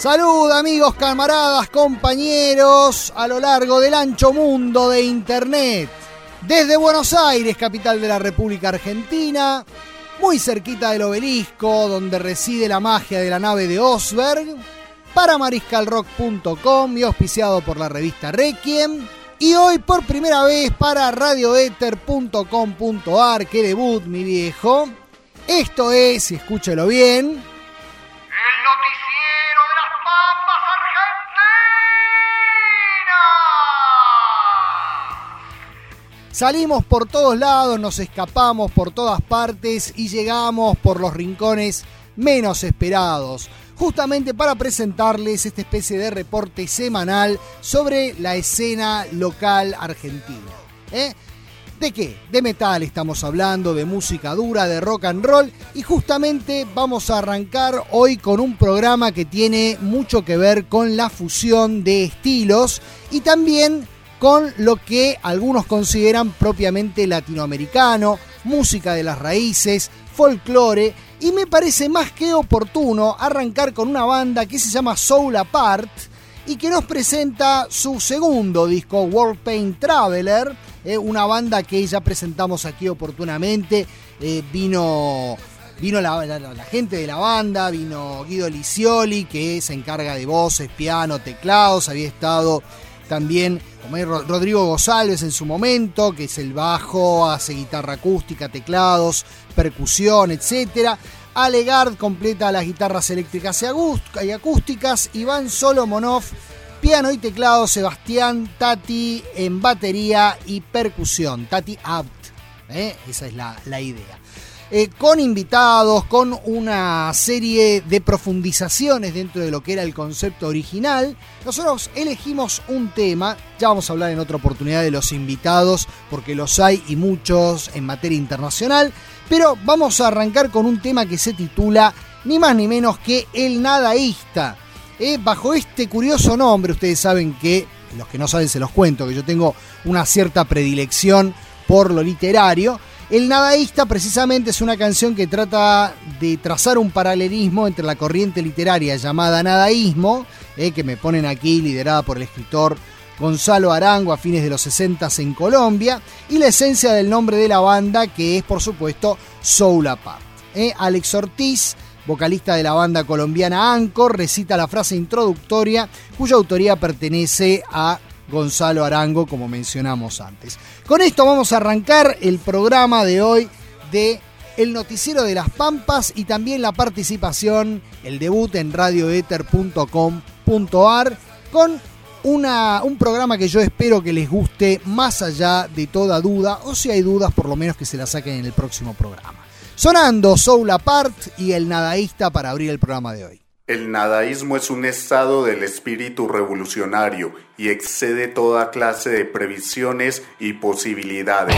Salud amigos, camaradas, compañeros a lo largo del ancho mundo de Internet. Desde Buenos Aires, capital de la República Argentina, muy cerquita del obelisco donde reside la magia de la nave de Osberg, para mariscalrock.com y auspiciado por la revista Requiem. Y hoy por primera vez para radioether.com.ar, que debut mi viejo. Esto es, y escúchelo bien, el noticiero de las Pampas Argentinas. Salimos por todos lados, nos escapamos por todas partes y llegamos por los rincones menos esperados, justamente para presentarles esta especie de reporte semanal sobre la escena local argentina. ¿De qué? De metal estamos hablando, de música dura, de rock and roll, y justamente vamos a arrancar hoy con un programa que tiene mucho que ver con la fusión de estilos y también con lo que algunos consideran propiamente latinoamericano, música de las raíces, folclore, y me parece más que oportuno arrancar con una banda que se llama Soul Apart y que nos presenta su segundo disco, World Pain Traveler, una banda que ya presentamos aquí oportunamente. Vino la gente de la banda, vino Guido Lisioli, que se encarga de voces, piano, teclados, había estado también Rodrigo González en su momento, que es el bajo, hace guitarra acústica, teclados, percusión, etc. Ale Gard completa las guitarras eléctricas y acústicas, Iván Solomonov, piano y teclado, Sebastián Tati en batería y percusión, Tati Abt, esa es la idea. Con invitados, con una serie de profundizaciones dentro de lo que era el concepto original. Nosotros elegimos un tema, ya vamos a hablar en otra oportunidad de los invitados, porque los hay y muchos en materia internacional, pero vamos a arrancar con un tema que se titula ni más ni menos que El Nadaísta. Bajo este curioso nombre, ustedes saben que, los que no saben se los cuento, que yo tengo una cierta predilección por lo literario. El Nadaísta precisamente es una canción que trata de trazar un paralelismo entre la corriente literaria llamada nadaísmo, que me ponen aquí, liderada por el escritor Gonzalo Arango a fines de los 60 en Colombia, y la esencia del nombre de la banda, que es por supuesto Soul Apart. Alex Ortiz, vocalista de la banda colombiana Anchor, recita la frase introductoria cuya autoría pertenece a Gonzalo Arango, como mencionamos antes. Con esto vamos a arrancar el programa de hoy de El Noticiero de las Pampas y también la participación, el debut en radioether.com.ar con un programa que yo espero que les guste más allá de toda duda, o si hay dudas por lo menos que se la saquen en el próximo programa. Sonando Soul Apart y El Nadaísta para abrir el programa de hoy. El nadaísmo es un estado del espíritu revolucionario y excede toda clase de previsiones y posibilidades.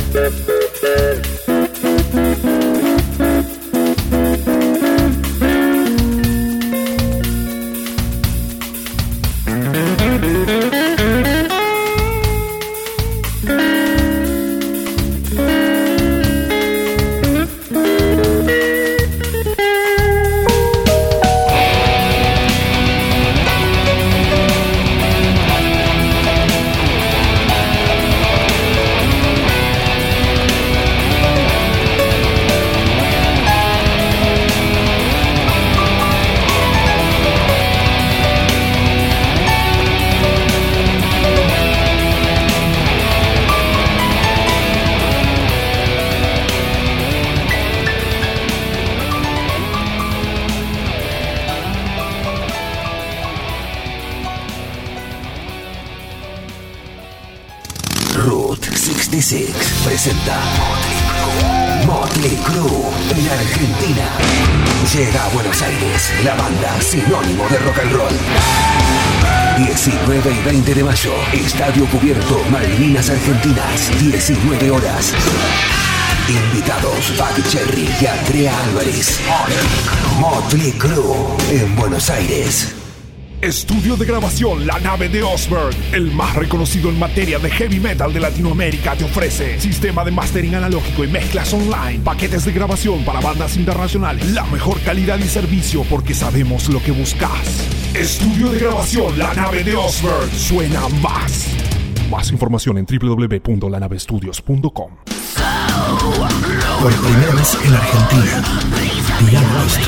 Presenta Motley Crue en Argentina. Llega a Buenos Aires la banda sinónimo de rock and roll. 19 y 20 de mayo, Estadio Cubierto, Malvinas Argentinas, 19 horas. Invitados Buck Cherry y Andrea Álvarez. Motley Crue en Buenos Aires. Estudio de grabación La Nave de Osberg, el más reconocido en materia de heavy metal de Latinoamérica, te ofrece sistema de mastering analógico y mezclas online, paquetes de grabación para bandas internacionales, la mejor calidad y servicio porque sabemos lo que buscas. Estudio de grabación La Nave de Osberg, suena más. Más información en www.lanavestudios.com. Por primera vez en Argentina, Diana West.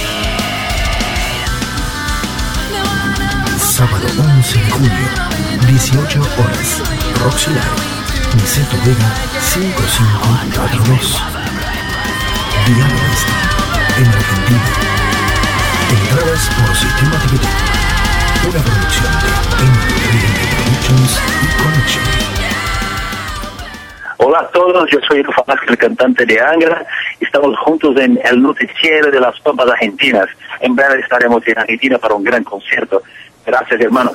Sábado 11 de julio, 18 horas, Roxy Live, Niceto Vega 5542. Diana West, en Argentina. Entradas por Sistema Ticketek, una producción de Entertainment Productions y Connection. Hola a todos, yo soy Edu Falaschi, el cantante de Angra. Estamos juntos en el noticiero de las Pampas Argentinas. En breve estaremos en Argentina para un gran concierto. Gracias, hermanos.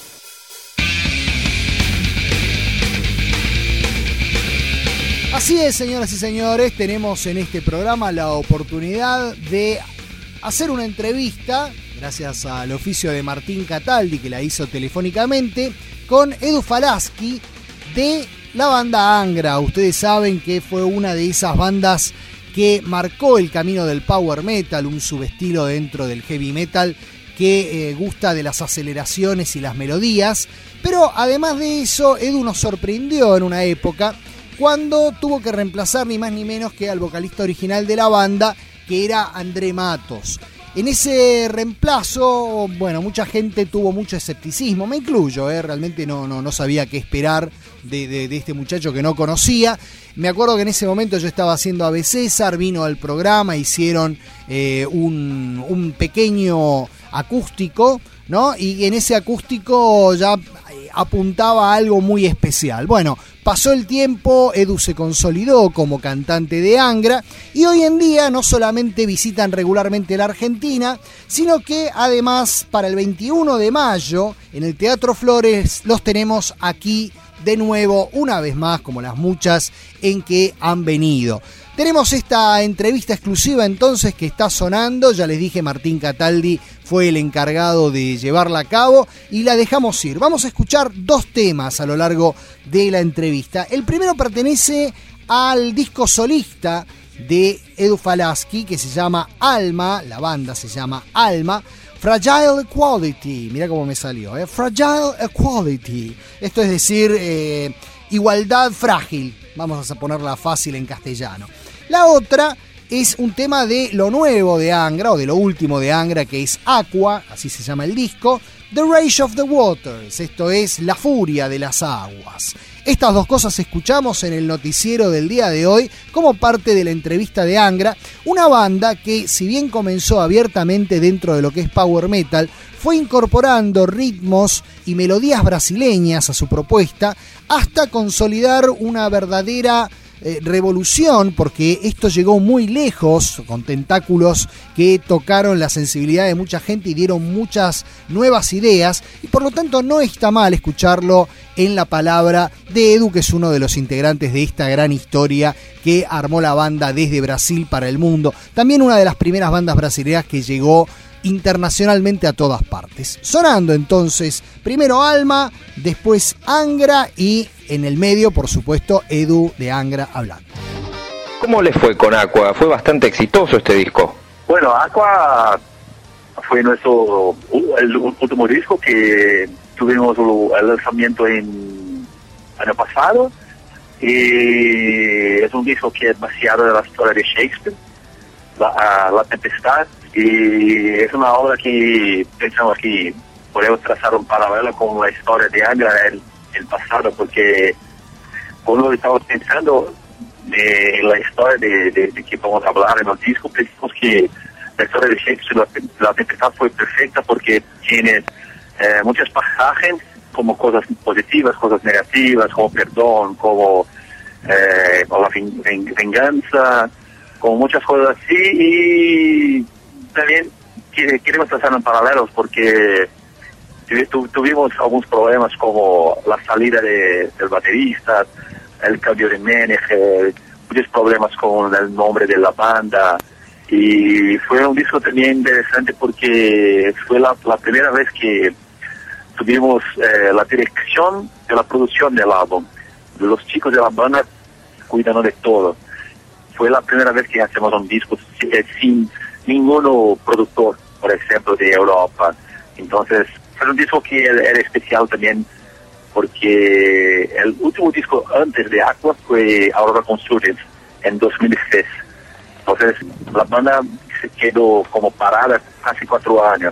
Así es, señoras y señores, tenemos en este programa la oportunidad de hacer una entrevista, gracias al oficio de Martín Cataldi, que la hizo telefónicamente, con Edu Falaschi de la banda Angra. Ustedes saben que fue una de esas bandas que marcó el camino del power metal, un subestilo dentro del heavy metal que gusta de las aceleraciones y las melodías, pero además de eso, Edu nos sorprendió en una época cuando tuvo que reemplazar ni más ni menos que al vocalista original de la banda, que era André Matos. En ese reemplazo, bueno, mucha gente tuvo mucho escepticismo, me incluyo, realmente no sabía qué esperar de este muchacho que no conocía. Me acuerdo que en ese momento yo estaba haciendo AB César, vino al programa, hicieron un pequeño acústico, ¿no? Y en ese acústico ya apuntaba a algo muy especial. Bueno, pasó el tiempo, Edu se consolidó como cantante de Angra y hoy en día no solamente visitan regularmente la Argentina, sino que además para el 21 de mayo en el Teatro Flores los tenemos aquí de nuevo, una vez más, como las muchas en que han venido. Tenemos esta entrevista exclusiva entonces que está sonando, ya les dije, Martín Cataldi fue el encargado de llevarla a cabo y la dejamos ir. Vamos a escuchar dos temas a lo largo de la entrevista. El primero pertenece al disco solista de Edu Falaschi que se llama Alma, la banda se llama Alma, Fragile Equality, mirá cómo me salió, Fragile Equality, esto es decir, igualdad frágil, vamos a ponerla fácil en castellano. La otra es un tema de lo nuevo de Angra, o de lo último de Angra, que es Aqua, así se llama el disco, The Rage of the Waters, esto es La Furia de las Aguas. Estas dos cosas escuchamos en el noticiero del día de hoy como parte de la entrevista de Angra, una banda que, si bien comenzó abiertamente dentro de lo que es power metal, fue incorporando ritmos y melodías brasileñas a su propuesta hasta consolidar una verdadera revolución, porque esto llegó muy lejos, con tentáculos que tocaron la sensibilidad de mucha gente y dieron muchas nuevas ideas, y por lo tanto no está mal escucharlo en la palabra de Edu, que es uno de los integrantes de esta gran historia que armó la banda desde Brasil para el mundo. También una de las primeras bandas brasileñas que llegó internacionalmente a todas partes. Sonando entonces, primero Alma, después Angra y en el medio, por supuesto, Edu de Angra hablando. ¿Cómo les fue con Aqua? Fue bastante exitoso este disco. Bueno, Aqua fue el último disco que tuvimos el lanzamiento en año pasado, y es un disco que es baseado en la historia de Shakespeare, La Tempestad, y es una obra que pensamos que podemos trazar un paralelo con la historia de Angra el pasado, porque cuando estamos pensando en la historia de que vamos a hablar en el disco, pensamos que la historia de Shakespeare, La Tempestad, fue perfecta porque tiene muchos pasajes como cosas positivas, cosas negativas, como perdón, como la venganza, como muchas cosas así, y también queremos trazar en paralelos porque tuvimos algunos problemas como la salida del baterista, el cambio de manager, muchos problemas con el nombre de la banda, y fue un disco también interesante porque fue la primera vez que tuvimos la dirección de la producción del álbum. Los chicos de la banda cuidan de todo. Fue la primera vez que hacemos un disco sin ninguno productor, por ejemplo, de Europa. Entonces, fue un disco que era especial también porque el último disco antes de Aqua fue Aurora Consultants en 2006. Entonces, la banda se quedó como parada casi 4 años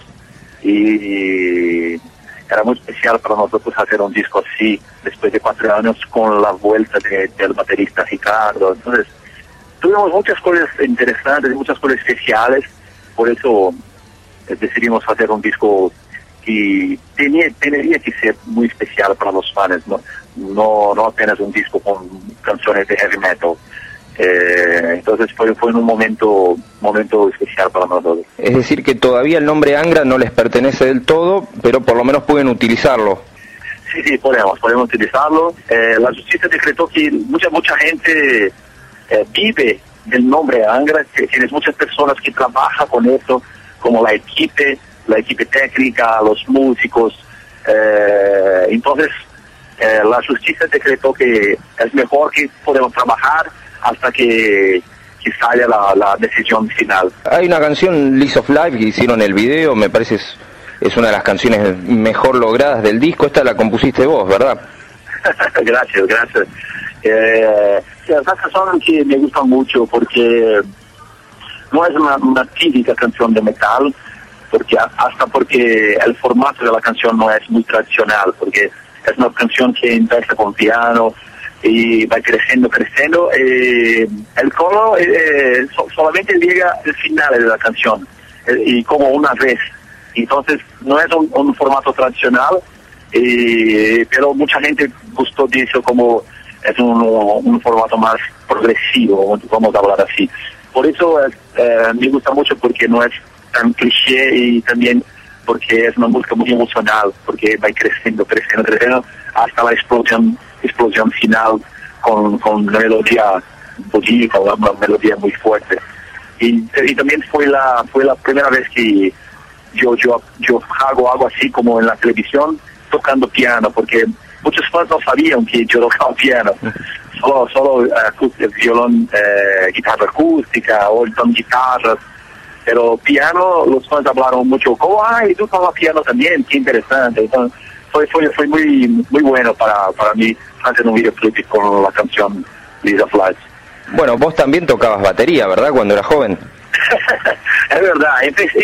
y era muy especial para nosotros hacer un disco así después de 4 años con la vuelta del baterista Ricardo. Entonces, tuvimos muchas cosas interesantes, muchas cosas especiales, por eso decidimos hacer un disco que tendría que ser muy especial para los fans, no apenas un disco con canciones de heavy metal. Entonces fue en un momento especial para nosotros. Es decir, que todavía el nombre Angra no les pertenece del todo, pero por lo menos pueden utilizarlo. Sí, podemos utilizarlo. La justicia decretó que mucha gente vive del nombre Angra, que tienes muchas personas que trabajan con eso, como la equipe técnica, los músicos. Entonces, la justicia decretó que es mejor que podemos trabajar hasta que salga la decisión final. Hay una canción, Lease of Life, que hicieron el video, me parece es una de las canciones mejor logradas del disco. Esta la compusiste vos, ¿verdad? Gracias. Esa canción que me gusta mucho porque no es una típica canción de metal, porque el formato de la canción no es muy tradicional, porque es una canción que empieza con piano y va creciendo. El coro solamente llega al final de la canción, y como una vez. Entonces no es un formato tradicional, pero mucha gente gustó de eso, como es un formato más progresivo, vamos a hablar así. Por eso me gusta mucho, porque no es tan cliché, y también porque es una música muy emocional, porque va creciendo hasta la explosión final con una melodía bonita, una melodía muy fuerte. Y también fue la primera vez que yo hago algo así como en la televisión, tocando piano, porque muchos fans no sabían que yo tocaba piano, solo violón, guitarra acústica o guitarras, pero piano, los fans hablaron mucho, ay, tú tocas piano también, qué interesante. Entonces fue muy bueno para mí hacer un videoclip con la canción Lease of Life. Bueno, vos también tocabas batería, ¿verdad?, cuando eras joven. Es verdad,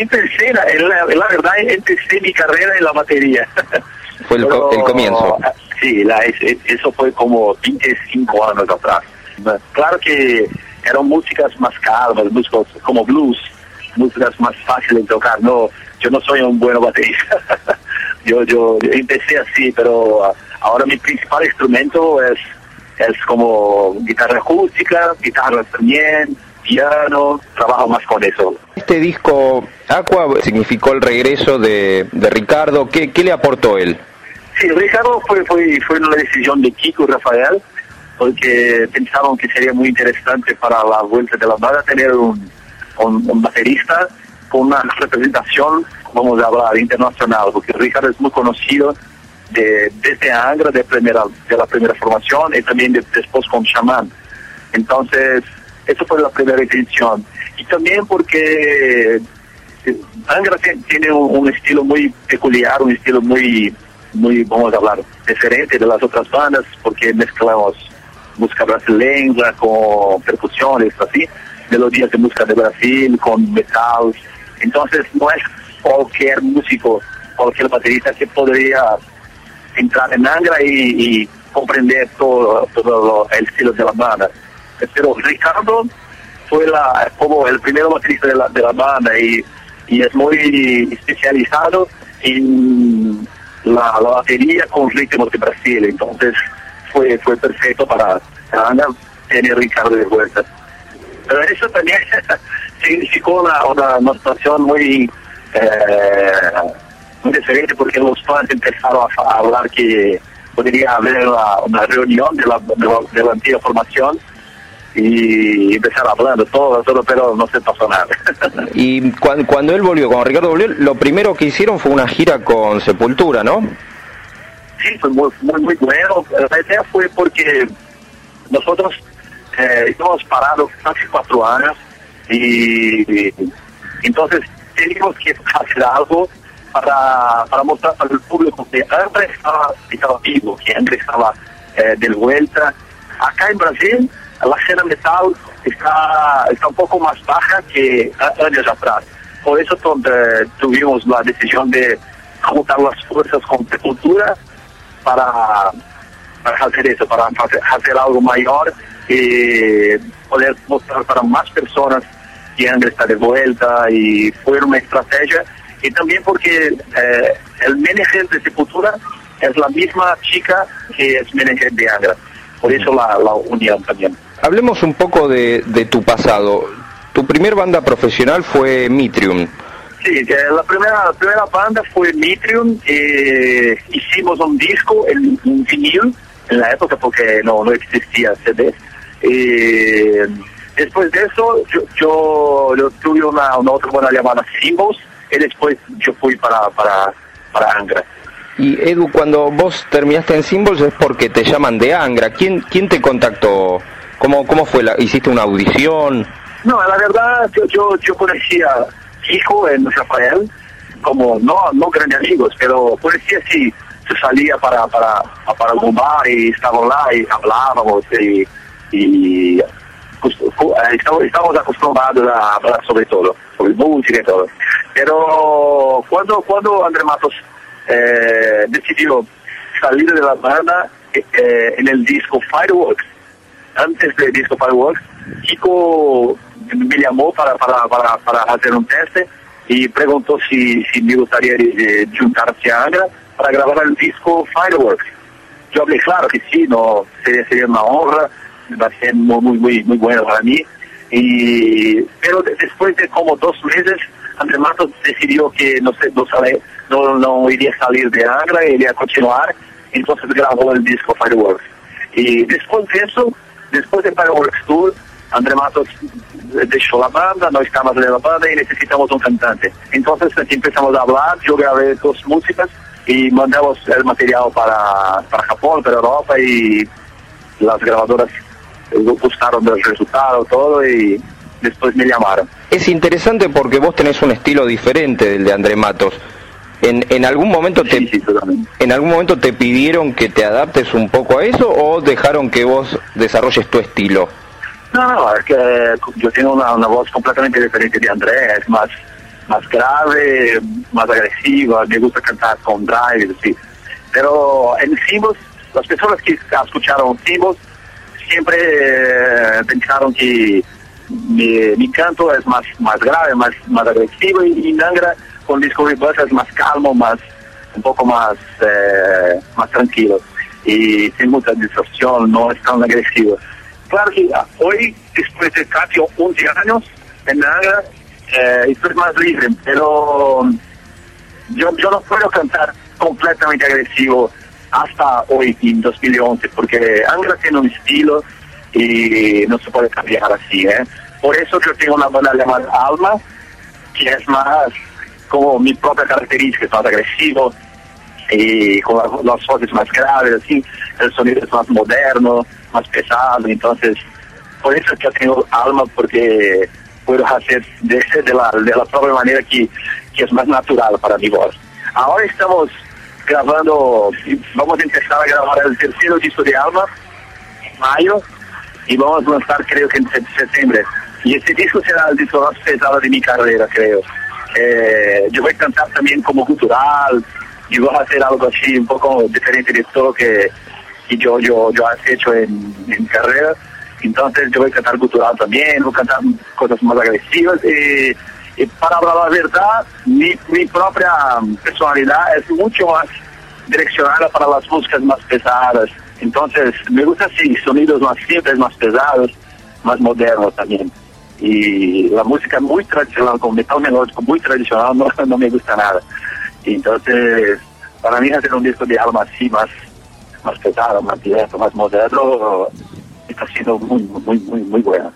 empecé mi carrera en la batería. Fue el comienzo. Sí, eso fue como 25 años atrás. Claro que eran músicas más calmas, músicas como blues, músicas más fáciles de tocar. No, yo no soy un buen baterista. yo empecé así, pero ahora mi principal instrumento es es como guitarra acústica, guitarras también, piano, trabajo más con eso. Este disco Aqua significó el regreso de Ricardo. ¿Qué le aportó él? Sí, Ricardo fue una decisión de Kiko y Rafael, porque pensaron que sería muy interesante para la vuelta de la banda tener un baterista con una representación, vamos a hablar, internacional, porque Ricardo es muy conocido desde Angra, de la primera formación, y también después con Xamán. Entonces, eso fue la primera intención. Y también porque Angra tiene un estilo muy peculiar, un estilo muy, vamos a hablar, diferente de las otras bandas, porque mezclamos música brasileña con percusiones, así, melodías de música de Brasil con metal. Entonces no es cualquier músico, cualquier baterista que podría entrar en Angra y comprender todo el estilo de la banda. Pero Ricardo fue como el primer baterista de la banda y es muy especializado en la batería con ritmos de Brasil. Entonces fue perfecto para Angra tener Ricardo de vuelta. Pero eso también significó una situación muy diferente, porque los fans empezaron a hablar que podría haber una reunión de la antigua formación y empezaron hablando todo, pero no se pasó nada. Y cuando él volvió, cuando Ricardo volvió, lo primero que hicieron fue una gira con Sepultura, ¿no? Sí, fue muy bueno. La idea fue porque nosotros estamos parados casi 4 años y entonces teníamos que hacer algo para mostrar para el público que Angra estaba vivo, que Angra estaba de vuelta. Acá en Brasil, la escena metal está un poco más baja que años atrás. Por eso tuvimos la decisión de juntar las fuerzas con Sepultura para hacer eso, para hacer algo mayor y poder mostrar para más personas que Angra está de vuelta, y fue una estrategia. Y también porque el manager de Sepultura es la misma chica que es manager de Angra, por eso la unión también. Hablemos un poco de tu pasado. Tu primer banda profesional fue Mitrium. Sí, la primera banda fue Mitrium. Hicimos un disco, un vinil, en la época porque no existía CD. Después de eso, yo tuve una otra banda llamada Symbols, y después yo fui para Angra. Y Edu, cuando vos terminaste en Symbols es porque te llaman de Angra. ¿Quién te contactó? ¿Cómo fue? ¿Hiciste una audición? No, la verdad, yo conocía a Kiko en Rafael, como no grandes amigos, pero conocía si se salía para algún bar y estábamos lá y hablábamos y estamos acostumbrados a hablar sobre todo, sobre música y todo. Pero cuando André Matos decidió salir de la banda en el disco Fireworks, antes del disco Fireworks, Kiko me llamó para hacer un teste y preguntó si me gustaría juntarse a Angra para grabar el disco Fireworks. Yo hablé, claro que sí, no sería una honra, va a ser muy bueno para mí. Pero después de como 2 meses, André Matos decidió que no iría a salir de Angra, iría a continuar, entonces grabó el disco Fireworks. Y después de eso, después de Fireworks Tour, André Matos dejó la banda, no está más en la banda y necesitamos un cantante. Entonces aquí empezamos a hablar, yo grabé 2 músicas y mandamos el material para Japón, para Europa, y las grabadoras gustaron del resultado, todo, y después me llamaron. Es interesante porque vos tenés un estilo diferente del de André Matos. ¿En algún momento en algún momento te pidieron que te adaptes un poco a eso o dejaron que vos desarrolles tu estilo? No, es que yo tengo una voz completamente diferente de André, es más grave, más agresiva, me gusta cantar con drive, sí. Pero en Symbols, las personas que escucharon Symbols siempre pensaron que mi canto es más grave, más agresivo, y Angra con Disco Rebirth es más calmo, un poco más tranquilo. y sin mucha distorsión, no es tan agresivo. Claro que hoy, después de casi 11 años en Angra, estoy más libre, pero yo no puedo cantar completamente agresivo hasta hoy, en 2011, porque Angra tiene un estilo y no se puede cambiar así, ¿eh? Por eso yo tengo una banda llamada Alma, que es más como mi propia característica, es más agresivo, y con las voces más graves, así, el sonido es más moderno, más pesado, entonces, por eso es que yo tengo Alma, porque puedo hacer de la propia manera que es más natural para mi voz. Ahora estamos grabando, vamos a empezar a grabar el tercer disco de Alma en mayo y vamos a lanzar creo que en septiembre. Y este disco será el disco más pesado de mi carrera, creo. Yo voy a cantar también como gutural y voy a hacer algo así un poco diferente de todo que yo he hecho en mi carrera. Entonces yo voy a cantar gutural también, voy a cantar cosas más agresivas y para hablar la verdad, mi propia personalidad es mucho más direccionada para las músicas más pesadas. Entonces me gusta así, sonidos más simples, más pesados, más modernos también. Y la música muy tradicional, con metal melódico muy tradicional, no me gusta nada. Entonces, para mí hacer un disco de Alma así, más pesado, más directo, más moderno, está siendo muy bueno.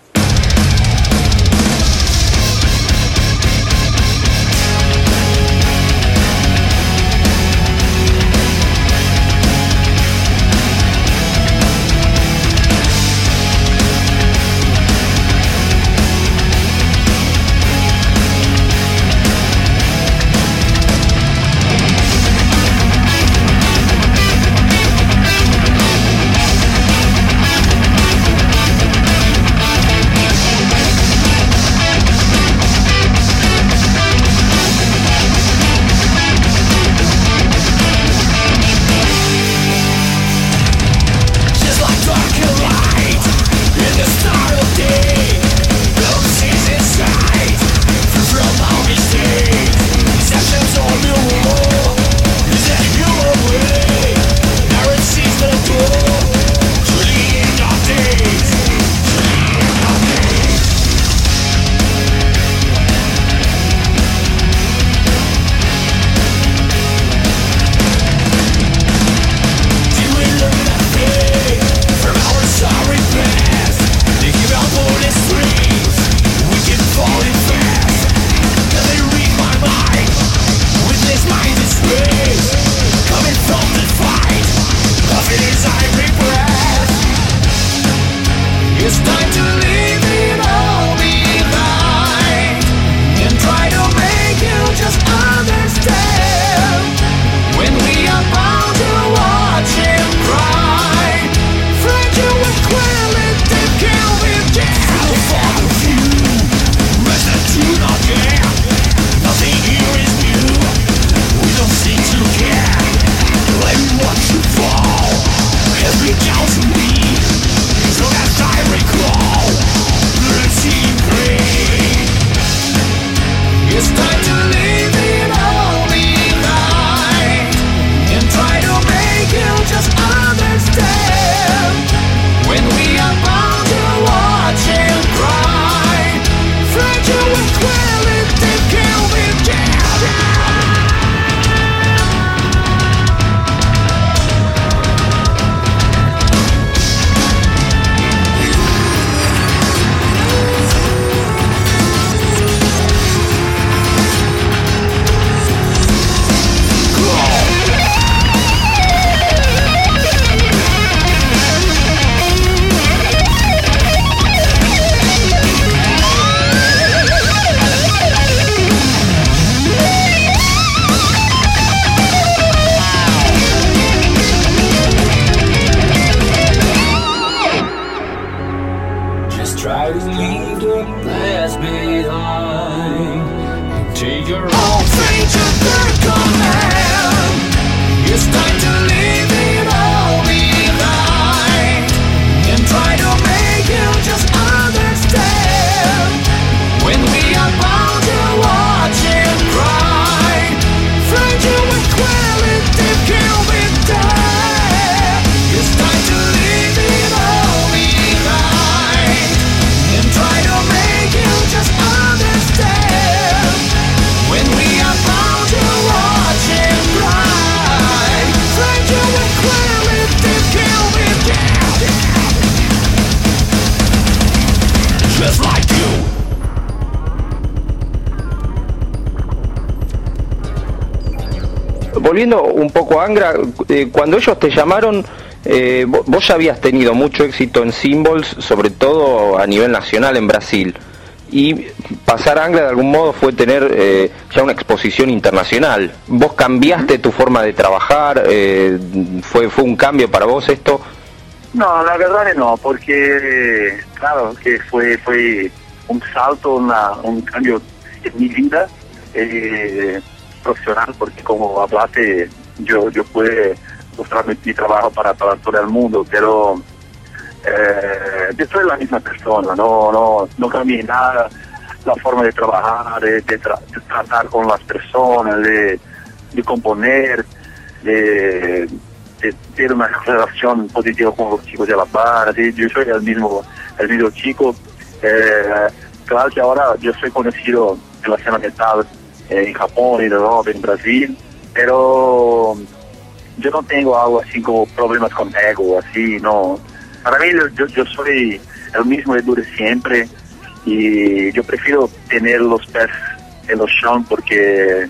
volviendo un poco a Angra, cuando ellos te llamaron, vos ya habías tenido mucho éxito en Symbols, sobre todo a nivel nacional en Brasil, y pasar a Angra de algún modo fue tener ya una exposición internacional. ¿Vos cambiaste tu forma de trabajar? ¿Fue un cambio para vos esto? No, la verdad no, porque claro que fue un salto, un cambio en mi vida profesional, porque como hablaste, yo pude mostrar mi trabajo para todo el mundo, pero yo soy la misma persona, no cambié nada, la forma de trabajar, de tratar con las personas, de componer, de tener una relación positiva con los chicos de la banda. Yo soy el mismo chico. Claro que ahora yo soy conocido en la escena metal en Japón, en Europa, en Brasil, pero yo no tengo algo así como problemas con ego, así, no. Para mí yo soy el mismo Edu de siempre, y yo prefiero tener los pies en los chão porque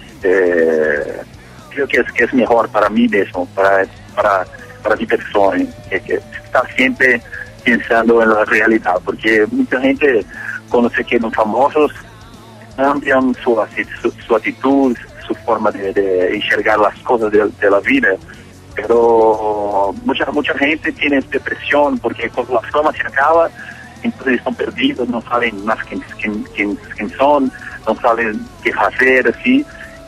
creo que es mejor para mí mismo, para mi persona, que está siempre pensando en la realidad, porque mucha gente cuando se quedan famosos cambian su actitud, su forma de enxergar las cosas de la vida, pero mucha gente tiene depresión porque cuando la fama se acaba, entonces están perdidos, no saben más quién son, no saben qué hacer, así,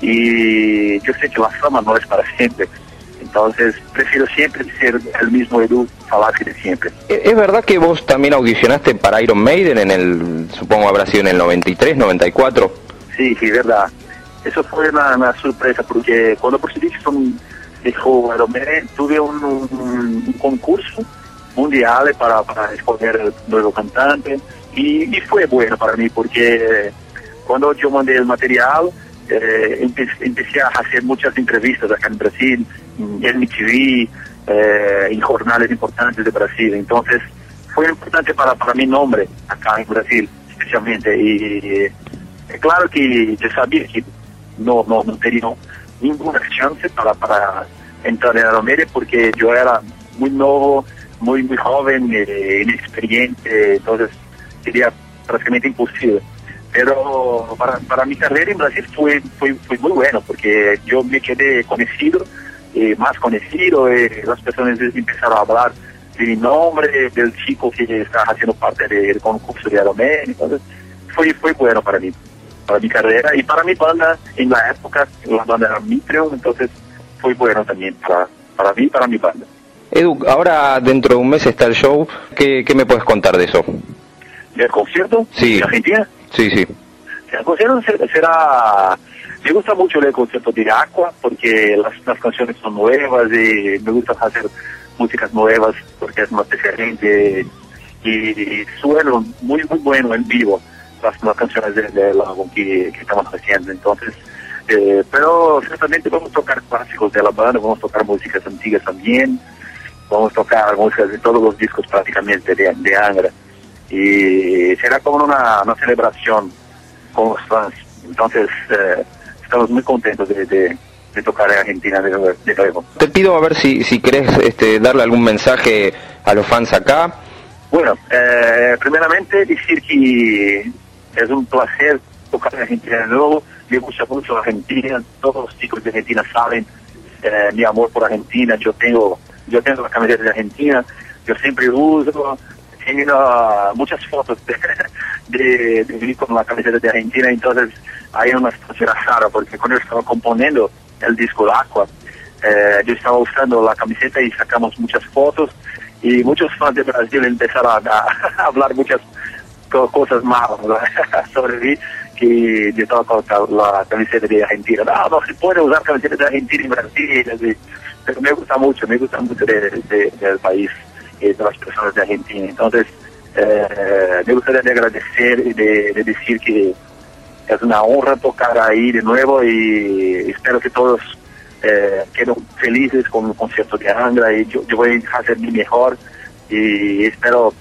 y yo sé que la fama no es para siempre. Entonces prefiero siempre ser el mismo Edu Falaschi de siempre. ¿Es verdad que vos también audicionaste para Iron Maiden supongo habrá sido en el 93, 94? Sí, verdad. Eso fue una sorpresa, porque cuando percibí que dejó Iron Maiden, tuve un concurso mundial para escoger el nuevo cantante, y fue bueno para mí, porque cuando yo mandé el material, empecé a hacer muchas entrevistas acá en Brasil, en MTV, en jornales importantes de Brasil. Entonces fue importante para mi nombre acá en Brasil, especialmente. Y claro que yo sabía que no tenía ninguna chance para entrar en Iron Maiden, porque yo era muy nuevo, muy joven, inexperiente, entonces sería prácticamente imposible. Pero para mi carrera en Brasil fue muy bueno, porque yo me quedé conocido, más conocido, las personas empezaron a hablar de mi nombre, del chico que está haciendo parte del concurso de Iron Maiden. Entonces fue bueno para mí, para mi carrera y para mi banda en la época. La banda era Mitreum, entonces fue bueno también para mí y para mi banda. Edu, ahora dentro de un mes está el show, ¿qué me puedes contar de eso? ¿El concierto? Sí. ¿En Argentina? Sí. El concierto será... Me gusta mucho el concierto de Aqua, porque las canciones son nuevas y me gusta hacer músicas nuevas porque es más diferente y suenan muy bueno en vivo las canciones del álbum que estamos haciendo. Entonces, pero ciertamente vamos a tocar clásicos de la banda, vamos a tocar músicas antiguas también, vamos a tocar músicas de todos los discos prácticamente de Angra, y será como una celebración con los fans. Entonces estamos muy contentos de tocar en Argentina de nuevo. Te pido a ver si querés darle algún mensaje a los fans acá. Bueno, primeramente decir que es un placer tocar en Argentina de nuevo. Me gusta mucho Argentina, todos los chicos de Argentina saben mi amor por Argentina. Yo tengo la camiseta de Argentina, yo siempre uso. Tengo muchas fotos de mí con la camiseta de Argentina. Entonces hay una situación rara, porque cuando yo estaba componiendo el disco Aqua, yo estaba usando la camiseta y sacamos muchas fotos, y muchos fans de Brasil empezaron a hablar muchas cosas malas sobre mí, que yo estaba con la camiseta de Argentina. No se puede usar camiseta de Argentina en Brasil, así. Pero me gusta mucho del país, de las personas de Argentina. Entonces me gustaría agradecer y de decir que es una honra tocar ahí de nuevo, y espero que todos queden felices con el concierto de Angra, y yo voy a hacer mi mejor, y espero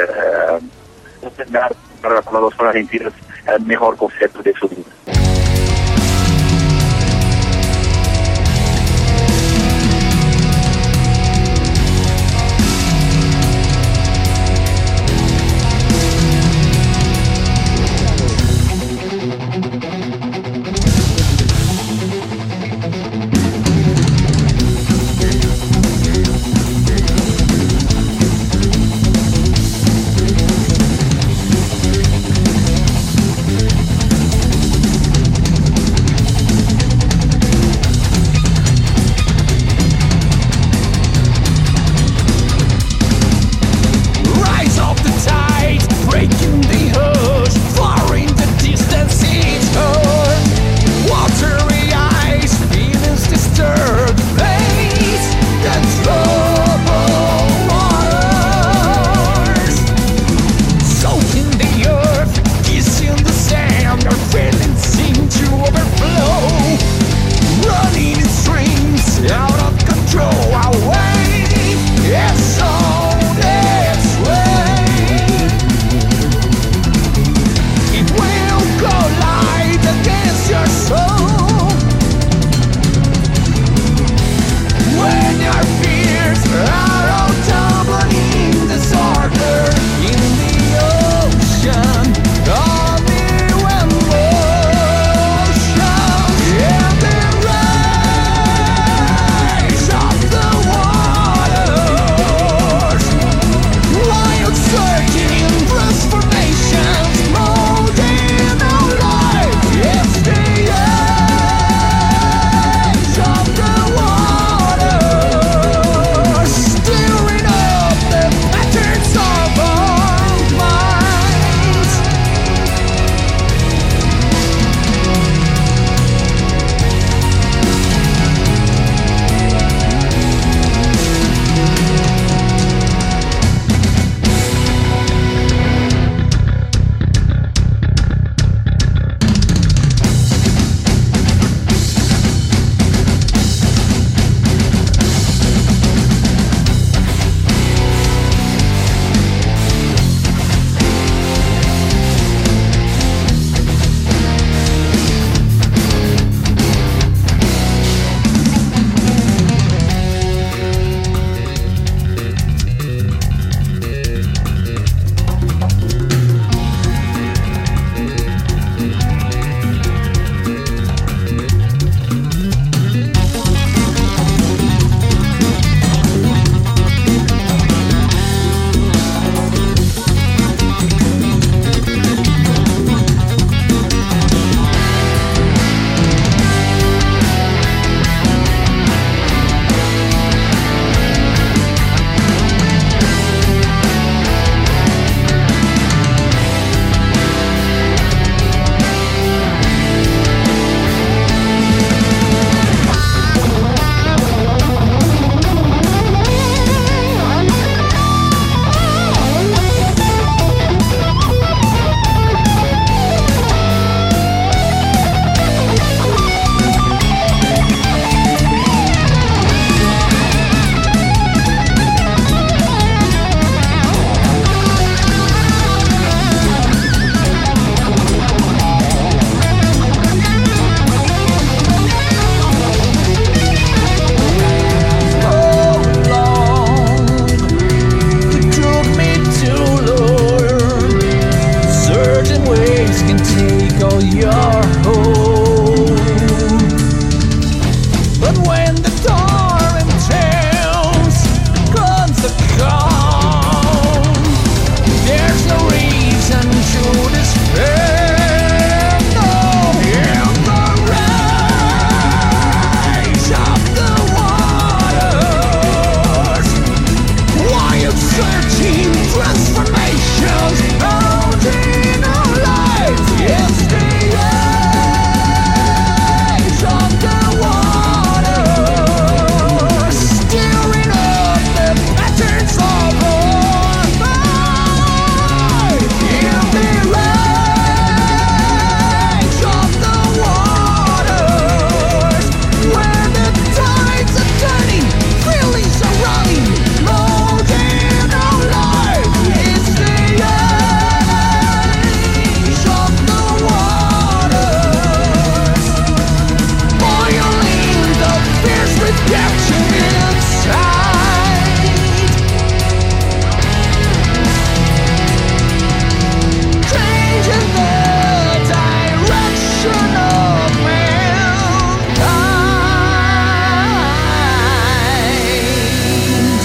dar para los argentinos el mejor concierto de su vida. waves can take all your hope. But when the torrent tales comes the calm, there's no reason to despair. No, in the rage of the waters, wild searching transformations, holding our lives. It's the age of the waters, stirring up the patterns of our life. In the rage of the waters, where the tides are turning, feelings are running, loading our life. It's the age of the waters, boiling the fierce redemption inside, changing the direction of mankind.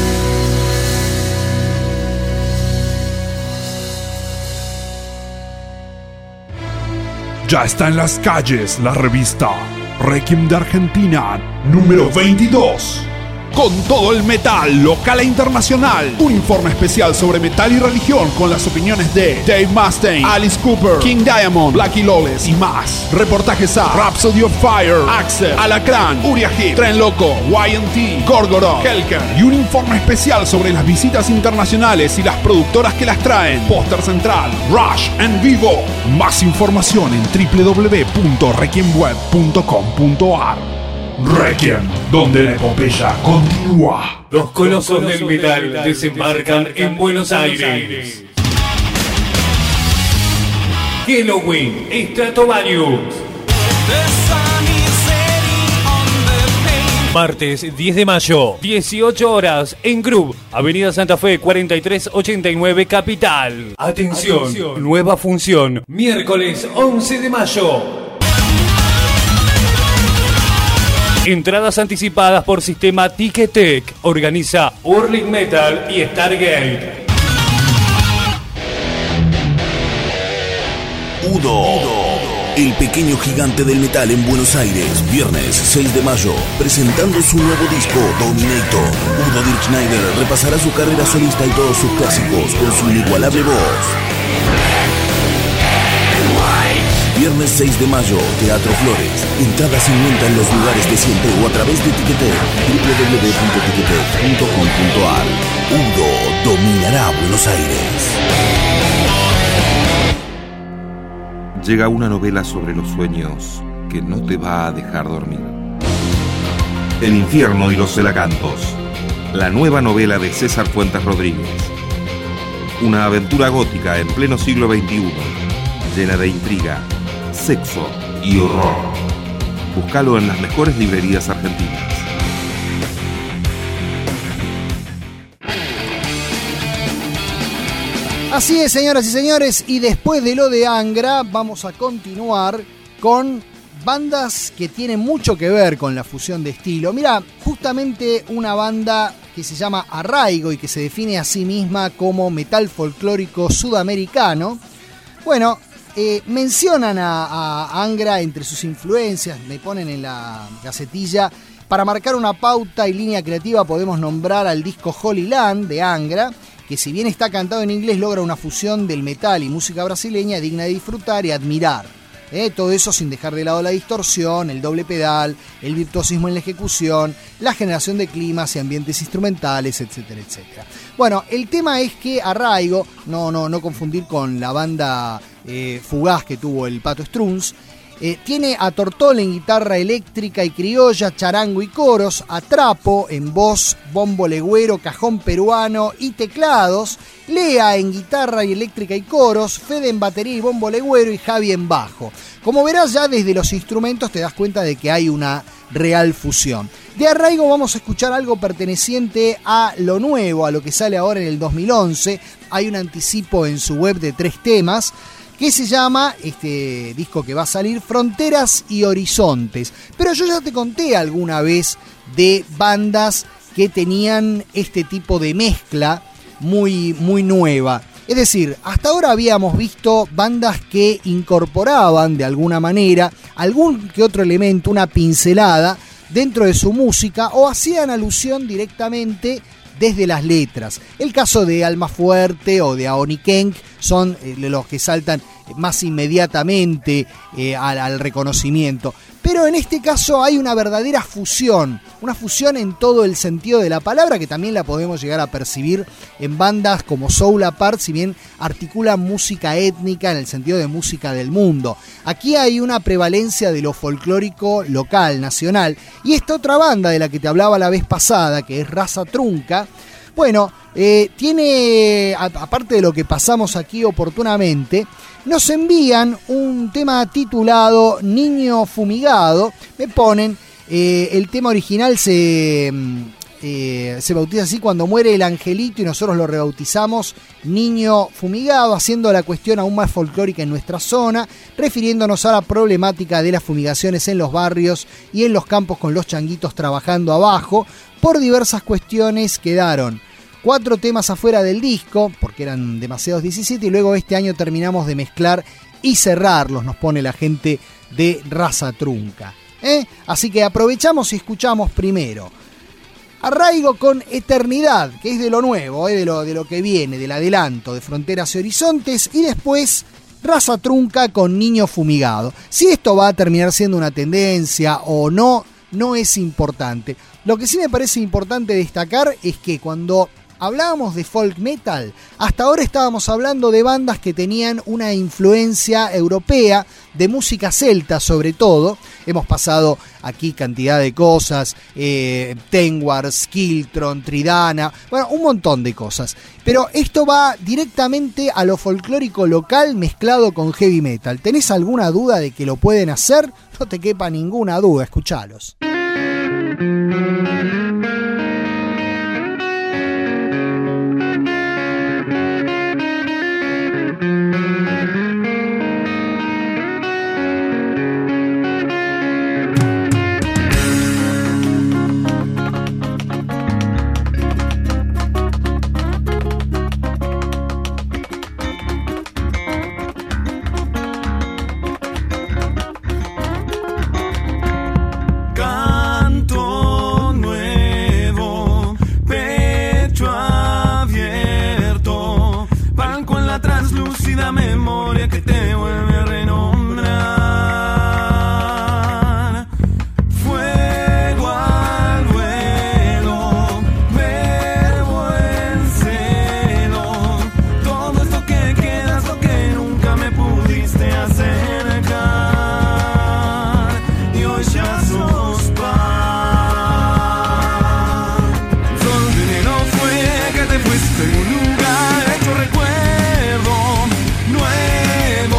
Ya está en las calles la revista Requiem de Argentina, número 22. Con todo el metal, local e internacional. Un informe especial sobre metal y religión con las opiniones de Dave Mustaine, Alice Cooper, King Diamond, Blackie Lawless y más. Reportajes a Rhapsody of Fire, Axel, Alacrán, Uriah Heep, Tren Loco, YNT, Gorgoroth, Helker. Y un informe especial sobre las visitas internacionales y las productoras que las traen. Póster central, Rush en vivo. Más información en www.requiemweb.com.ar. Requiem, donde la epopeya continúa. Los colosos del metal desembarcan en Buenos Aires. Halloween, Stratovarius. Martes 10 de mayo, 18 horas, en Groove, Avenida Santa Fe 4389, Capital. Atención, nueva función, miércoles 11 de mayo. Entradas anticipadas por sistema Ticketek. Organiza Whirling Metal y Stargate. Udo, el pequeño gigante del metal en Buenos Aires, viernes 6 de mayo, presentando su nuevo disco, Dominator. Udo Dirk Schneider repasará su carrera solista y todos sus clásicos con su inigualable voz. Viernes 6 de mayo, Teatro Flores. Entradas en venta en los lugares de siempre o a través de Ticketek, www.ticketek.com.ar. Udo dominará Buenos Aires. Llega una novela sobre los sueños que no te va a dejar dormir. El infierno y los celacantos. La nueva novela de César Fuentes Rodríguez. Una aventura gótica en pleno siglo XXI, llena de intriga, sexo y horror. Búscalo en las mejores librerías argentinas. Así es, señoras y señores, y después de lo de Angra, vamos a continuar con bandas que tienen mucho que ver con la fusión de estilo. Mira, justamente una banda que se llama Arraigo y que se define a sí misma como metal folclórico sudamericano. Bueno, mencionan a Angra entre sus influencias, me ponen en la gacetilla. Para marcar una pauta y línea creativa podemos nombrar al disco Holy Land de Angra, que si bien está cantado en inglés, logra una fusión del metal y música brasileña digna de disfrutar y admirar. Todo eso sin dejar de lado la distorsión, el doble pedal, el virtuosismo en la ejecución, la generación de climas y ambientes instrumentales, etcétera, etcétera. Bueno, el tema es que Arraigo, no confundir con la banda fugaz que tuvo el Pato Strunz, tiene a Tortol en guitarra eléctrica y criolla, charango y coros, a Trapo en voz, bombo legüero, cajón peruano y teclados, Lea en guitarra y eléctrica y coros, Fede en batería y bombo legüero y Javi en bajo. Como verás, ya desde los instrumentos te das cuenta de que hay una real fusión. De Arraigo vamos a escuchar algo perteneciente a lo nuevo, a lo que sale ahora en el 2011. Hay un anticipo en su web de 3 temas. que se llama, este disco que va a salir, Fronteras y Horizontes. Pero yo ya te conté alguna vez de bandas que tenían este tipo de mezcla muy, muy nueva. Es decir, hasta ahora habíamos visto bandas que incorporaban de alguna manera algún que otro elemento, una pincelada dentro de su música, o hacían alusión directamente desde las letras. El caso de Almafuerte o de Aonikenk son los que saltan más inmediatamente al reconocimiento. Pero en este caso hay una verdadera fusión, una fusión en todo el sentido de la palabra, que también la podemos llegar a percibir en bandas como Soul Apart, si bien articulan música étnica en el sentido de música del mundo. Aquí hay una prevalencia de lo folclórico local, nacional. Y esta otra banda de la que te hablaba la vez pasada, que es Raza Trunca, bueno, tiene, aparte de lo que pasamos aquí oportunamente, nos envían un tema titulado Niño Fumigado. Me ponen, el tema original se bautiza así: cuando muere el angelito, y nosotros lo rebautizamos Niño Fumigado, haciendo la cuestión aún más folclórica en nuestra zona, refiriéndonos a la problemática de las fumigaciones en los barrios y en los campos, con los changuitos trabajando abajo. Por diversas cuestiones quedaron 4 temas afuera del disco, porque eran demasiados 17, y luego este año terminamos de mezclar y cerrarlos, nos pone la gente de Raza Trunca. Así que aprovechamos y escuchamos primero Arraigo con Eternidad, que es de lo nuevo, de lo que viene, del adelanto de Fronteras y Horizontes, y después Raza Trunca con Niño Fumigado. Si esto va a terminar siendo una tendencia o no, no es importante. Lo que sí me parece importante destacar es que cuando hablábamos de folk metal, hasta ahora estábamos hablando de bandas que tenían una influencia europea, de música celta sobre todo. Hemos pasado aquí cantidad de cosas, Tengwar, Skiltron, Tridana, bueno, un montón de cosas. Pero esto va directamente a lo folclórico local mezclado con heavy metal. ¿Tenés alguna duda de que lo pueden hacer? No te quepa ninguna duda, escuchalos. Memoria que te vuelve a renombrar. Fuego al vuelo, verbo en celo. Todo esto que queda es lo que nunca me pudiste acercar. Y hoy ya sos paz. Solo un dinero fue que te fuiste en un lugar hecho recuerdo nuevo.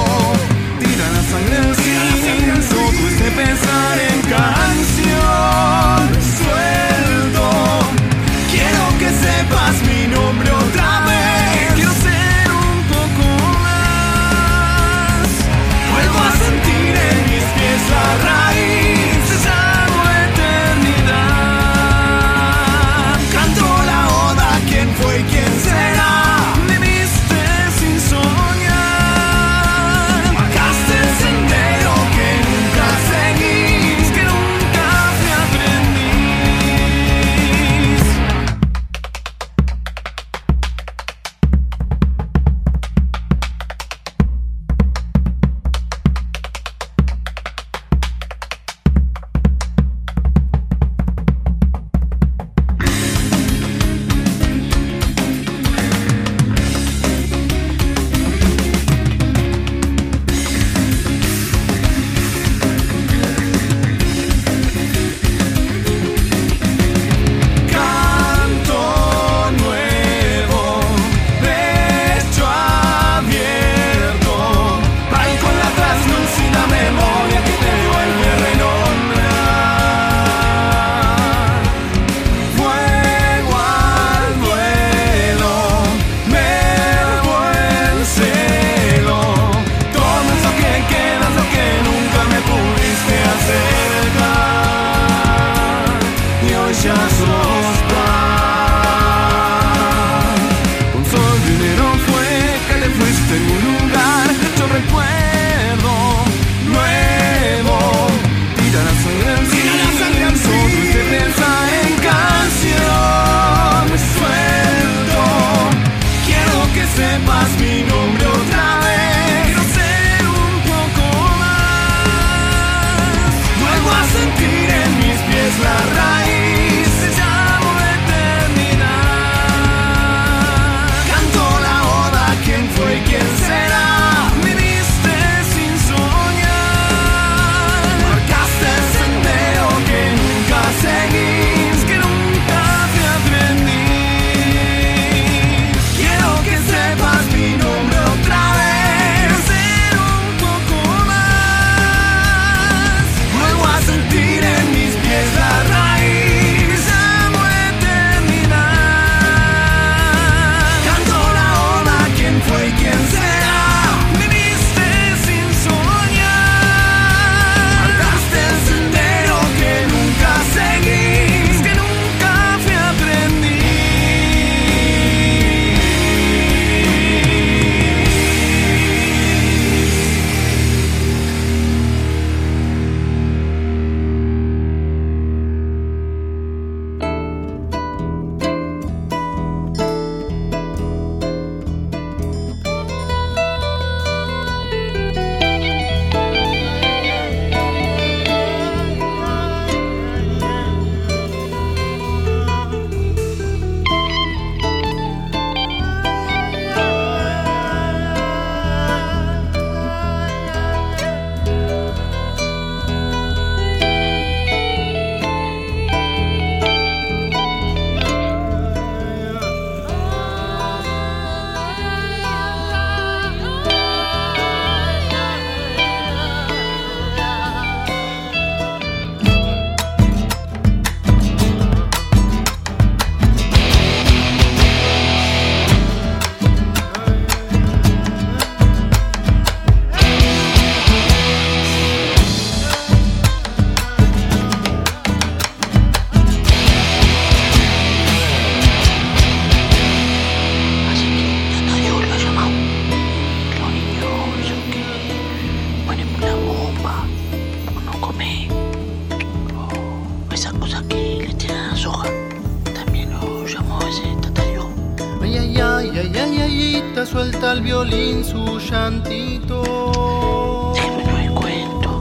suelta el violín su llantito. Démelo el cuento.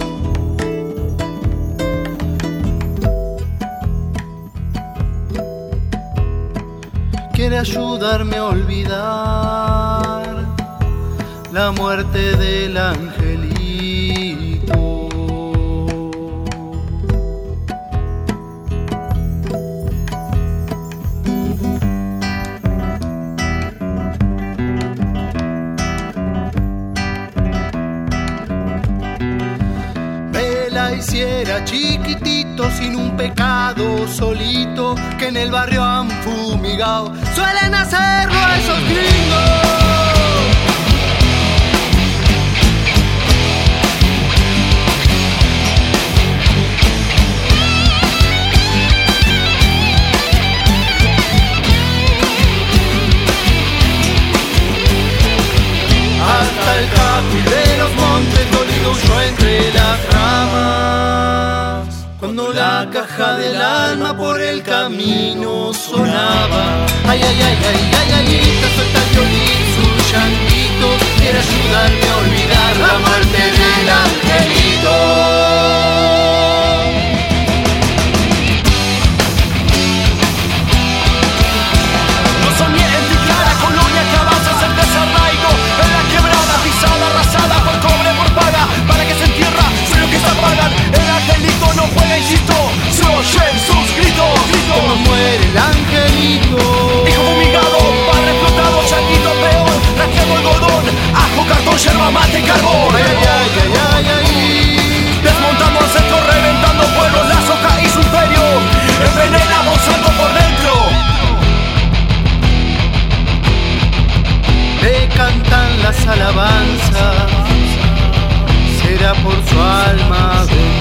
Quiere ayudarme a olvidar la muerte del angelito. Hiciera chiquitito sin un pecado solito que en el barrio han fumigado. Suelen hacerlo esos gringos. Hasta el Capi de los Montes dolido huyó entre las ramas. Cuando la caja del alma por el camino sonaba. Ay, ay, ay, ay, ay, ay, te suelta el violín su llantito. Quiere ayudarme a olvidar la muerte del angelito. No soñé en Villa, la colonia Cabazas, el desarraigo. En la quebrada, pisada, arrasada por cobre, por paga. Para que se entierra, sé lo que se apagan. El angelito no juega, insisto, se oyen sus gritos. Como muere el angelito. Hijo fumigado, padre explotado, changuito peor. Rastreando algodón, ajo, cartón, yerba mate, carbón. Ay, ay, ay, ay, ay. Desmontando al centro, reventando pueblos, la soca y su imperio. Envenena, Monsanto por dentro. Le cantan las alabanzas, será por su alma bendita.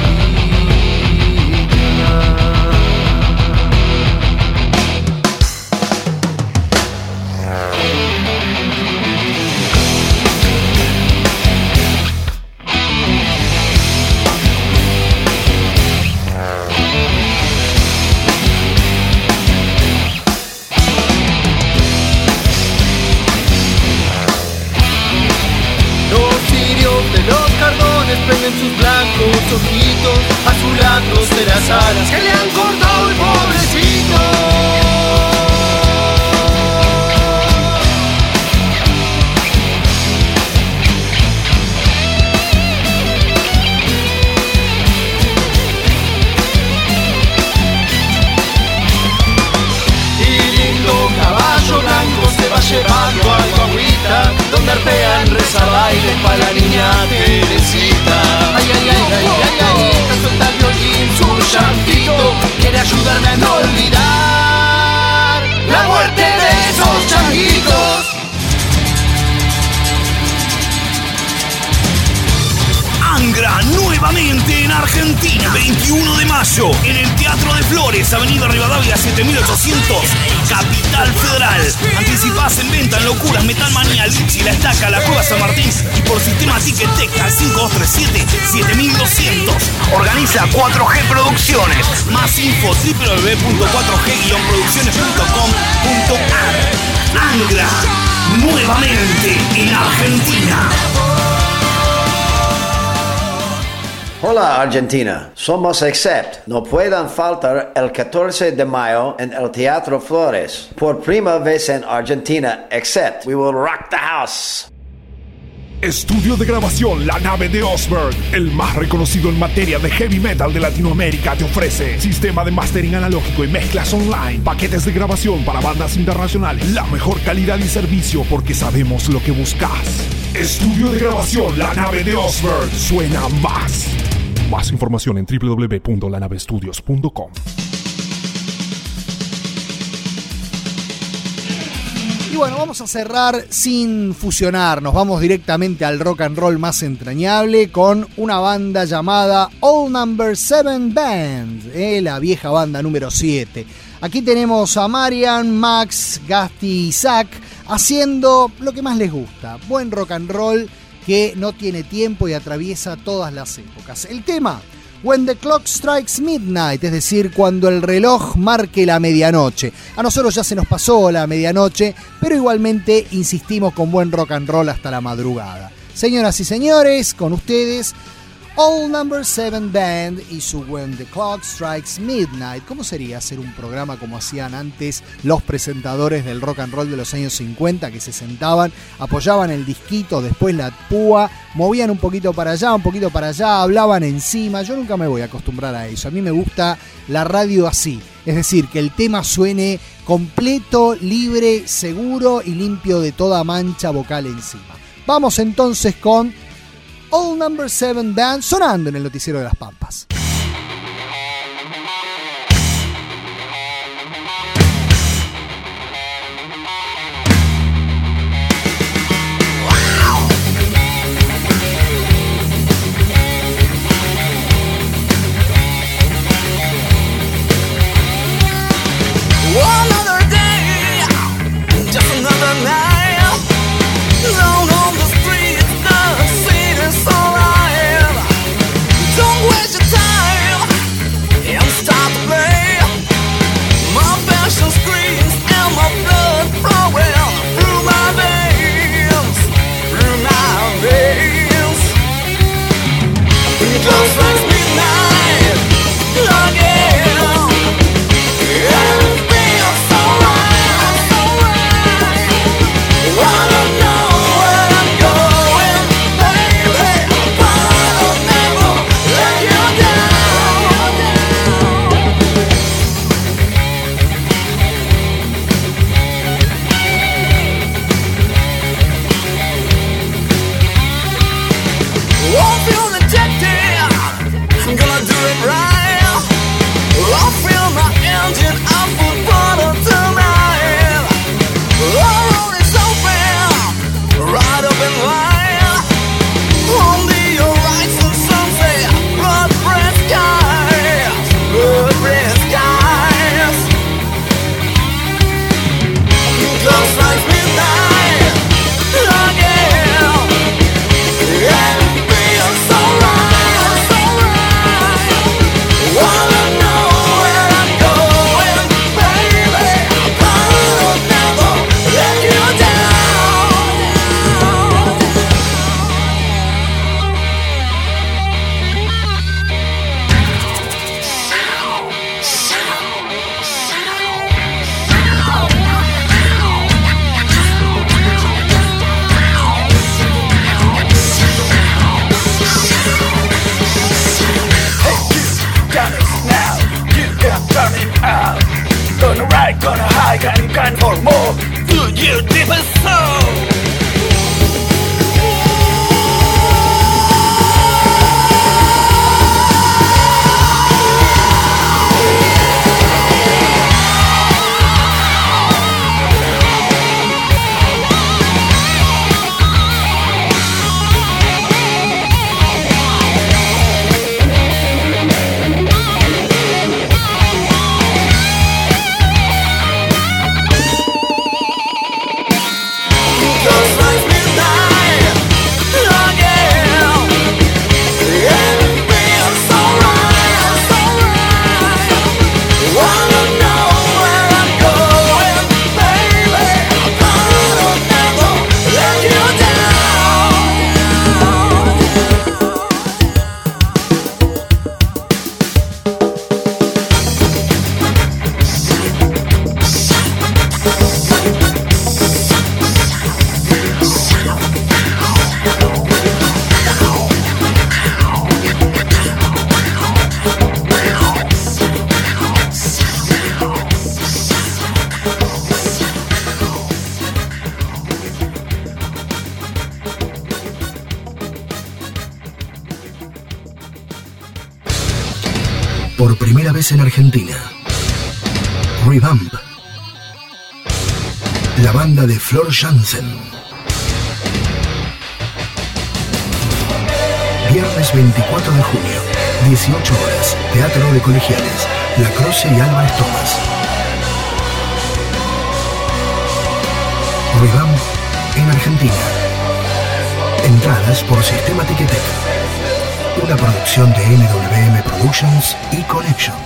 Los cardones prenden sus blancos ojitos, azulándose las alas que le han cortado el pobrecito. Y lindo caballo blanco se va llevando a Guaguita, donde arpean reza bailes pa' la niña Teresita. Ay, ay, ay, ay, ay, ay, te suelta el violín su llantito. Quiere ayudarme a no olvidar la muerte de esos changuitos. Angra nuevamente en Argentina. 21 de mayo en el Teatro de Flores, Avenida Rivadavia 7800, Capital Federal. Anticipás en venta en Locuras, Metal Manía, Lichi, La Estaca, La Cueva San Martín y por sistema Ticketek al 5237-7200. Organiza 4G Producciones. Más info www.4g-producciones.com.ar. Angra nuevamente en Argentina. Hola Argentina, somos Accept. No puedan faltar el 14 de mayo en el Teatro Flores. Por primera vez en Argentina, Accept. We will rock the house. Estudio de grabación La Nave de Osberg, el más reconocido en materia de heavy metal de Latinoamérica, te ofrece sistema de mastering analógico y mezclas online, paquetes de grabación para bandas internacionales, la mejor calidad y servicio porque sabemos lo que buscas. Estudio de grabación La Nave de Osberg suena más. Más información en www.lanavestudios.com. Y bueno, vamos a cerrar sin fusionarnos, vamos directamente al rock and roll más entrañable con una banda llamada Old Number 7 Band, la vieja banda número 7. Aquí tenemos a Marian, Max, Gasti y Zach haciendo lo que más les gusta, buen rock and roll que no tiene tiempo y atraviesa todas las épocas. El tema, When the Clock Strikes Midnight, es decir, cuando el reloj marque la medianoche. A nosotros ya se nos pasó la medianoche, pero igualmente insistimos con buen rock and roll hasta la madrugada. Señoras y señores, con ustedes, All Number 7 Band y su When the Clock Strikes Midnight. ¿Cómo sería hacer un programa como hacían antes los presentadores del rock and roll de los años 50, que se sentaban, apoyaban el disquito, después la púa, movían un poquito para allá, hablaban encima? Yo nunca me voy a acostumbrar a eso. A mí me gusta la radio así, es decir, que el tema suene completo, libre, seguro y limpio de toda mancha vocal encima. Vamos entonces con All Number 7 Band sonando en el noticiero de las Pampas. Por primera vez en Argentina, Revamp, la banda de Flor Jansen. Viernes 24 de junio, 18 horas, Teatro de Colegiales, La Croce y Álvarez Tomás. Revamp en Argentina. Entradas por Sistema Ticketek. Una una producción de LWM Productions y Connection.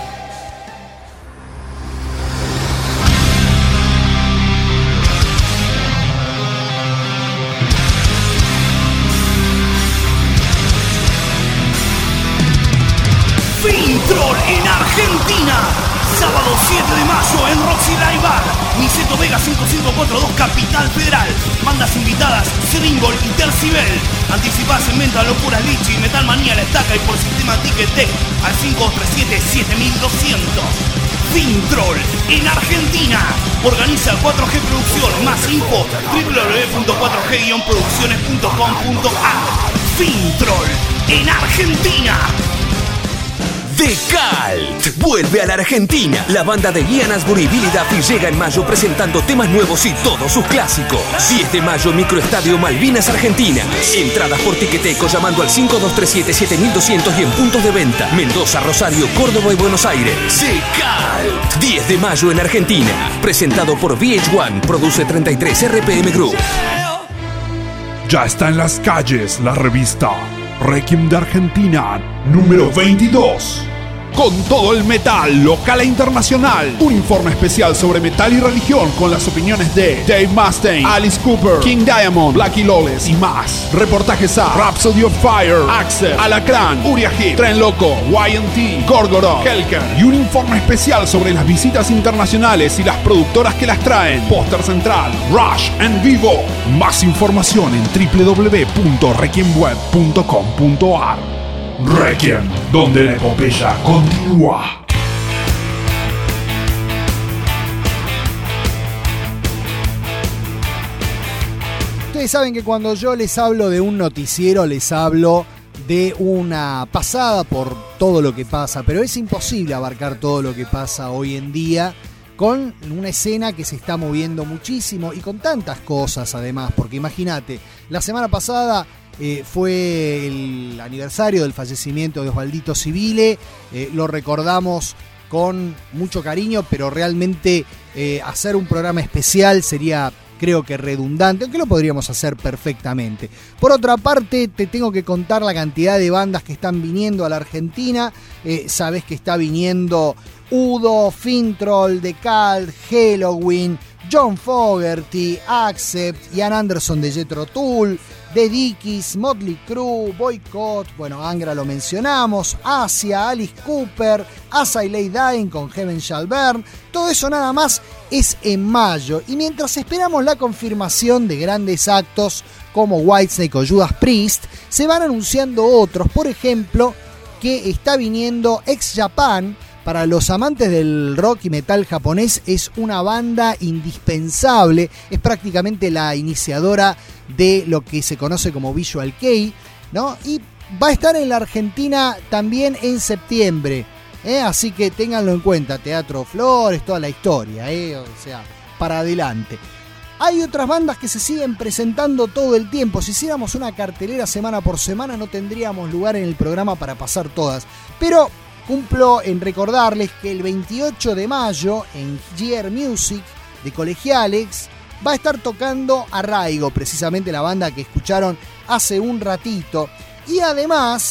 Fintroll en Argentina. Sábado 7 de mayo en Roxy Live Bar. Niceto Vega 5542 Capital Federal. Bandas invitadas, Seringol y Tercibel. Anticipadas en venta Locura Lichi, Metal Manía La Estaca y por sistema Ticketek al 5237-7200. Fintroll en Argentina. Organiza 4G Producción. Más info www.4g-producciones.com.ar. Fintroll en Argentina. Decalt vuelve a la Argentina. La banda de Ian Astbury y Billy Duffy llega en mayo presentando temas nuevos y todos sus clásicos. 10 de mayo, Microestadio Malvinas, Argentina. Entradas por Ticketek llamando al 5237-7200 y en puntos de venta Mendoza, Rosario, Córdoba y Buenos Aires. Decalt, 10 de mayo en Argentina. Presentado por VH1, produce 33 RPM Group. Ya está en las calles la revista Requiem de Argentina, número 22. Con todo el metal, local e internacional. Un informe especial sobre metal y religión con las opiniones de Dave Mustaine, Alice Cooper, King Diamond, Blackie Lawless y más. Reportajes a Rhapsody of Fire, Axel, Alacrán, Uriah Heep, Tren Loco, YNT, Gorgoroth, Helker. Y un informe especial sobre las visitas internacionales y las productoras que las traen. Póster central, Rush en vivo. Más información en www.requiemweb.com.ar. Requiem, donde la epopeya continúa. Ustedes saben que cuando yo les hablo de un noticiero, les hablo de una pasada por todo lo que pasa, pero es imposible abarcar todo lo que pasa hoy en día con una escena que se está moviendo muchísimo y con tantas cosas además, porque imagínate, la semana pasada fue el aniversario del fallecimiento de Osvaldito Civile, lo recordamos con mucho cariño, pero realmente hacer un programa especial sería, creo que redundante, aunque lo podríamos hacer perfectamente. Por otra parte, te tengo que contar la cantidad de bandas que están viniendo a la Argentina. Sabés que está viniendo Udo, Fintroll, Decalt, Halloween, John Fogerty, Accept, Ian Anderson de Jethro Tull, The Dickies, Motley Crue, Boycott, bueno, Angra lo mencionamos, Asia, Alice Cooper, As I Lay Dying con Heaven Shall Burn. Todo eso nada más es en mayo. Y mientras esperamos la confirmación de grandes actos como Whitesnake o Judas Priest, se van anunciando otros. Por ejemplo, que está viniendo Ex Japan. Para los amantes del rock y metal japonés es una banda indispensable, es prácticamente la iniciadora de lo que se conoce como Visual Kei, ¿no? Y va a estar en la Argentina también en septiembre, así que ténganlo en cuenta, Teatro Flores, toda la historia, o sea, para adelante. Hay otras bandas que se siguen presentando todo el tiempo. Si hiciéramos una cartelera semana por semana no tendríamos lugar en el programa para pasar todas, pero cumplo en recordarles que el 28 de mayo en GR Music de Colegiales va a estar tocando Arraigo, precisamente la banda que escucharon hace un ratito. Y además,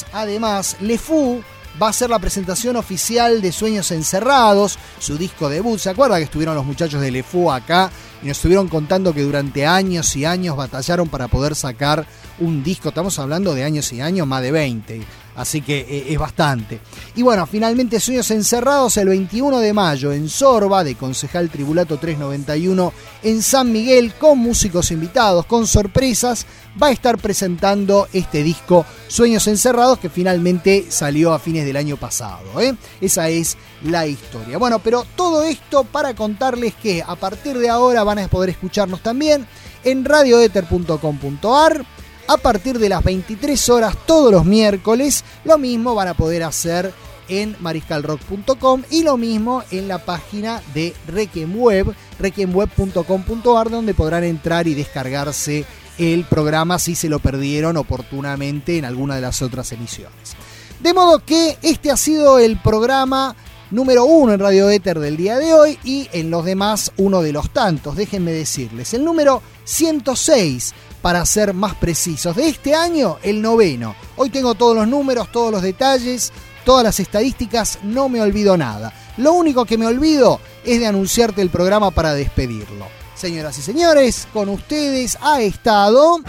Le Fou va a ser la presentación oficial de Sueños Encerrados, su disco debut. ¿Se acuerda que estuvieron los muchachos de Le Fou acá y nos estuvieron contando que durante años y años batallaron para poder sacar un disco? Estamos hablando de años y años, más de 20. Así que es bastante. Y bueno, finalmente Sueños Encerrados el 21 de mayo en Sorba, de Concejal Tribulato 391 en San Miguel, con músicos invitados, con sorpresas. Va a estar presentando este disco Sueños Encerrados, que finalmente salió a fines del año pasado. Esa es la historia. Bueno, pero todo esto para contarles que a partir de ahora van a poder escucharnos también en radioether.com.ar. A partir de las 23 horas todos los miércoles. Lo mismo van a poder hacer en mariscalrock.com y lo mismo en la página de Requiem Web, requiemweb.com.ar, donde podrán entrar y descargarse el programa si se lo perdieron oportunamente en alguna de las otras emisiones. De modo que este ha sido el programa número 1 en Radio Éter del día de hoy, y en los demás uno de los tantos. Déjenme decirles, el número 106 para ser más precisos. De este año, el 9º. Hoy tengo todos los números, todos los detalles, todas las estadísticas, no me olvido nada. Lo único que me olvido es de anunciarte el programa para despedirlo. Señoras y señores, con ustedes ha estado...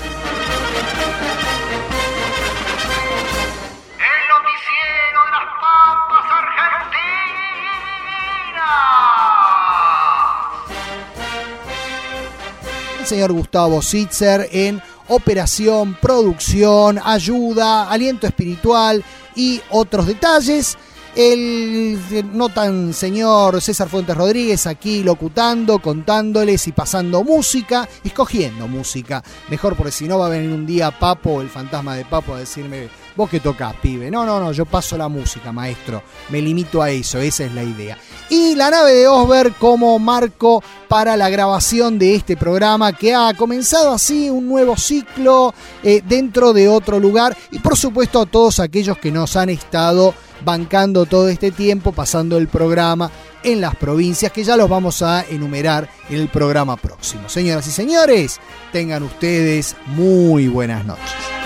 señor Gustavo Sitzer en operación, producción, ayuda, aliento espiritual y otros detalles. El no tan señor César Fuentes Rodríguez aquí locutando, contándoles y pasando música, escogiendo música. Mejor, porque si no va a venir un día Papo o el fantasma de Papo a decirme: vos que tocás, pibe. No, yo paso la música, maestro. Me limito a eso, esa es la idea. Y la nave de Osberg como marco para la grabación de este programa, que ha comenzado así un nuevo ciclo dentro de otro lugar. Y por supuesto a todos aquellos que nos han estado bancando todo este tiempo, pasando el programa en las provincias, que ya los vamos a enumerar en el programa próximo. Señoras y señores, tengan ustedes muy buenas noches.